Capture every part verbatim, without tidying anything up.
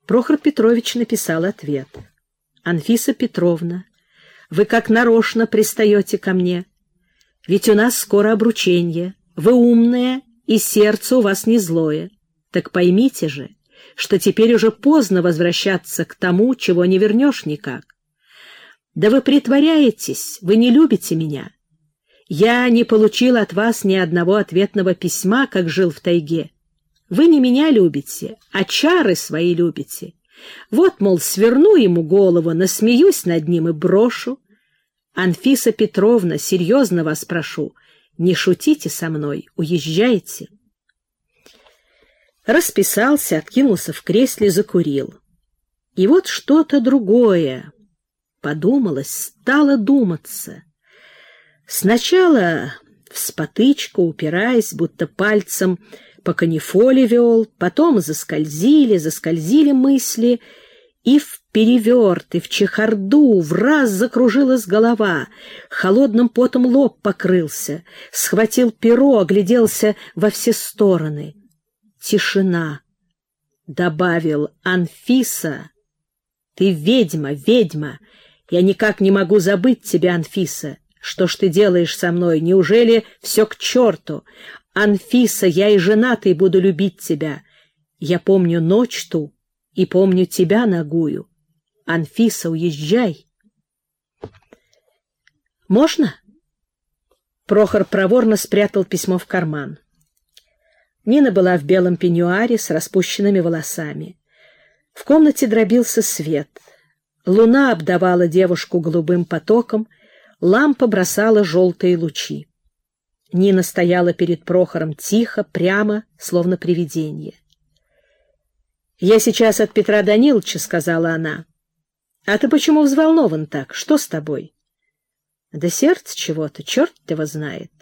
Прохор Петрович написал ответ. «Анфиса Петровна, вы как нарочно пристаете ко мне. Ведь у нас скоро обручение. Вы умная, и сердце у вас не злое. Так поймите же, что теперь уже поздно возвращаться к тому, чего не вернешь никак. Да вы притворяетесь, вы не любите меня. Я не получил от вас ни одного ответного письма, как жил в тайге. Вы не меня любите, а чары свои любите. Вот, мол, сверну ему голову, насмеюсь над ним и брошу. Анфиса Петровна, серьезно вас прошу, не шутите со мной, уезжайте». Расписался, откинулся в кресле, закурил. И вот что-то другое подумалось, стало думаться. Сначала вспотычку, упираясь, будто пальцем по канифоле вел, потом заскользили, заскользили мысли, и в переверт, и в чехарду враз закружилась голова, холодным потом лоб покрылся, схватил перо, огляделся во все стороны. Тишина. Добавил: «Анфиса, ты ведьма, ведьма! Я никак не могу забыть тебя, Анфиса! Что ж ты делаешь со мной? Неужели все к черту? Анфиса, я и женатый буду любить тебя. Я помню ночь ту и помню тебя нагую. Анфиса, уезжай!» «Можно?» Прохор проворно спрятал письмо в карман. Нина была в белом пеньюаре с распущенными волосами. В комнате дробился свет. Луна обдавала девушку голубым потоком, лампа бросала желтые лучи. Нина стояла перед Прохором тихо, прямо, словно привидение. «Я сейчас от Петра Даниловича», — сказала она. «А ты почему взволнован так? Что с тобой?» «Да сердце чего-то, черт его знает.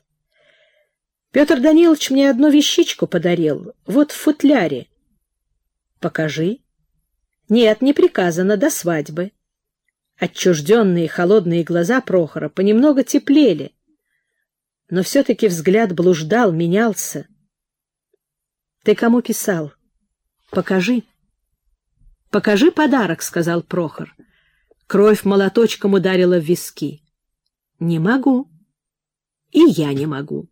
Петр Данилович мне одну вещичку подарил, вот в футляре». «Покажи». «Нет, не приказано, до свадьбы». Отчужденные холодные глаза Прохора понемногу теплели, но все-таки взгляд блуждал, менялся. «Ты кому писал? Покажи». «Покажи подарок», — сказал Прохор. Кровь молоточком ударила в виски. «Не могу». «И я не могу».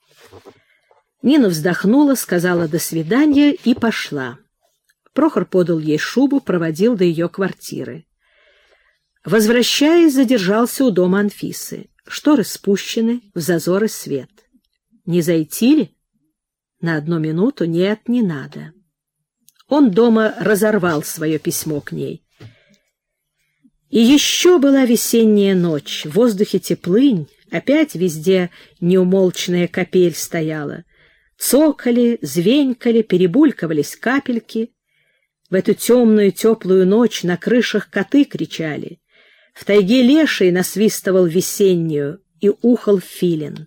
Нина вздохнула, сказала «до свидания» и пошла. Прохор подал ей шубу, проводил до ее квартиры. Возвращаясь, задержался у дома Анфисы. Шторы спущены, в зазоры свет. Не зайти ли? На одну минуту нет, не надо. Он дома разорвал свое письмо к ней. И еще была весенняя ночь, в воздухе теплынь, опять везде неумолчная капель стояла. Цокали, звенькали, перебулькивались капельки. В эту темную теплую ночь на крышах коты кричали. В тайге леший насвистывал весеннюю, и ухал филин.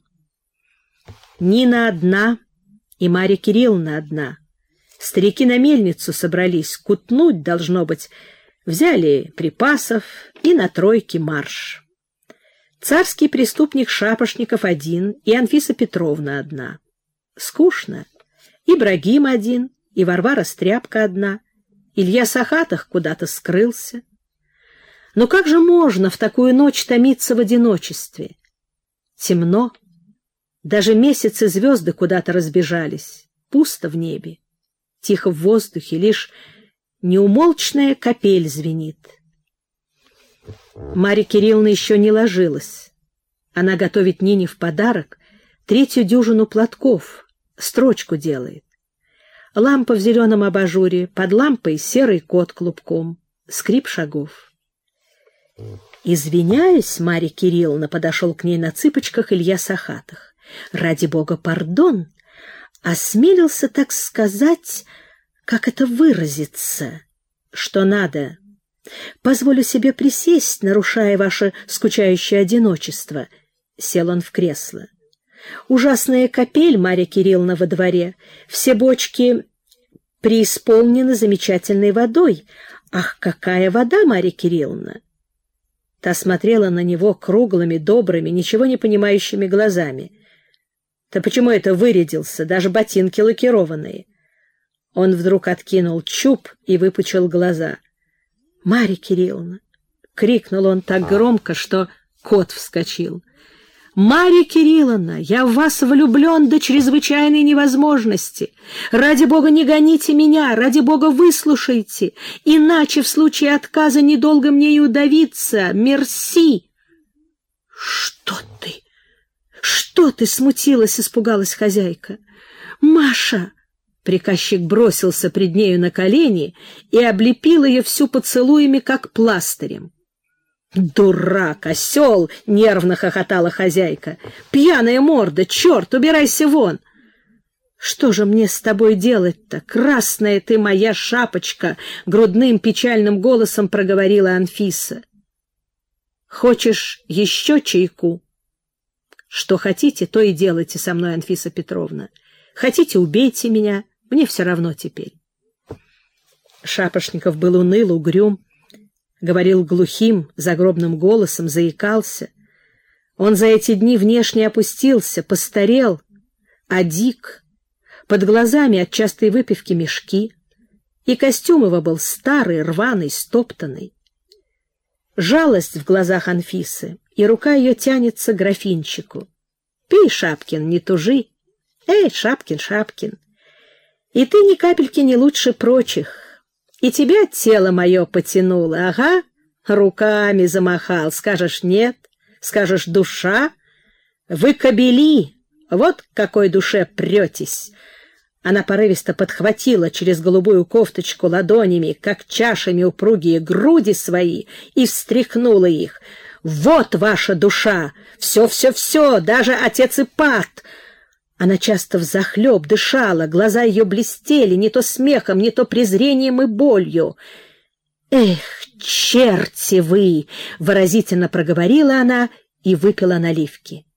Нина одна, и Марья Кирилловна одна. Старики на мельницу собрались, кутнуть, должно быть, взяли припасов, и на тройке марш. Царский преступник Шапошников один, и Анфиса Петровна одна. Скучно. Ибрагим один, и Варвара Стряпка одна. Илья Сахатых куда-то скрылся. Но как же можно в такую ночь томиться в одиночестве? Темно. Даже месяц и звезды куда-то разбежались. Пусто в небе. Тихо в воздухе, лишь неумолчная капель звенит. Марья Кирилловна еще не ложилась. Она готовит Нине в подарок третью дюжину платков, строчку делает. Лампа в зеленом абажуре, под лампой серый кот клубком, скрип шагов. «Извиняюсь, Марья Кирилловна», — подошел к ней на цыпочках Илья Сахатых. «Ради бога, пардон, осмелился так сказать, как это выразиться, что надо. Позволю себе присесть, нарушая ваше скучающее одиночество». Сел он в кресло. «Ужасная капель, Марья Кирилловна, во дворе. Все бочки преисполнены замечательной водой. Ах, какая вода, Марья Кирилловна!» Та смотрела на него круглыми, добрыми, ничего не понимающими глазами. «Ты почему это вырядился? Даже ботинки лакированные». Он вдруг откинул чуб и выпучил глаза. — Марья Кирилловна! — крикнул он так громко, что кот вскочил. — Марья Кирилловна, я в вас влюблен до чрезвычайной невозможности. Ради Бога, не гоните меня, ради Бога, выслушайте, иначе в случае отказа недолго мне и удавиться. Мерси! — Что ты? Что ты? — смутилась, испугалась хозяйка. — Маша! Приказчик бросился пред нею на колени и облепил ее всю поцелуями, как пластырем. «Дурак, осел!» — нервно хохотала хозяйка. «Пьяная морда! Черт, убирайся вон!» «Что же мне с тобой делать-то? Красная ты моя шапочка!» — грудным печальным голосом проговорила Анфиса. «Хочешь еще чайку?» «Что хотите, то и делайте со мной, Анфиса Петровна. Хотите, убейте меня, мне все равно теперь». Шапошников был уныл, угрюм, говорил глухим, загробным голосом, заикался. Он за эти дни внешне опустился, постарел, одик, под глазами от частой выпивки мешки, и костюм его был старый, рваный, стоптанный. Жалость в глазах Анфисы, и рука ее тянется к графинчику. «Пей, Шапкин, не тужи! Эй, Шапкин, Шапкин! И ты ни капельки не лучше прочих, и тебя тело мое потянуло, ага, руками замахал, скажешь нет, скажешь душа, вы кобели, вот к какой душе претесь». Она порывисто подхватила через голубую кофточку ладонями, как чашами упругие груди свои, и встряхнула их. «Вот ваша душа! Все-все-все, даже отец Ипат!» Она часто взахлеб дышала, глаза ее блестели не то смехом, не то презрением и болью. «Эх, черти вы!» — выразительно проговорила она и выпила наливки.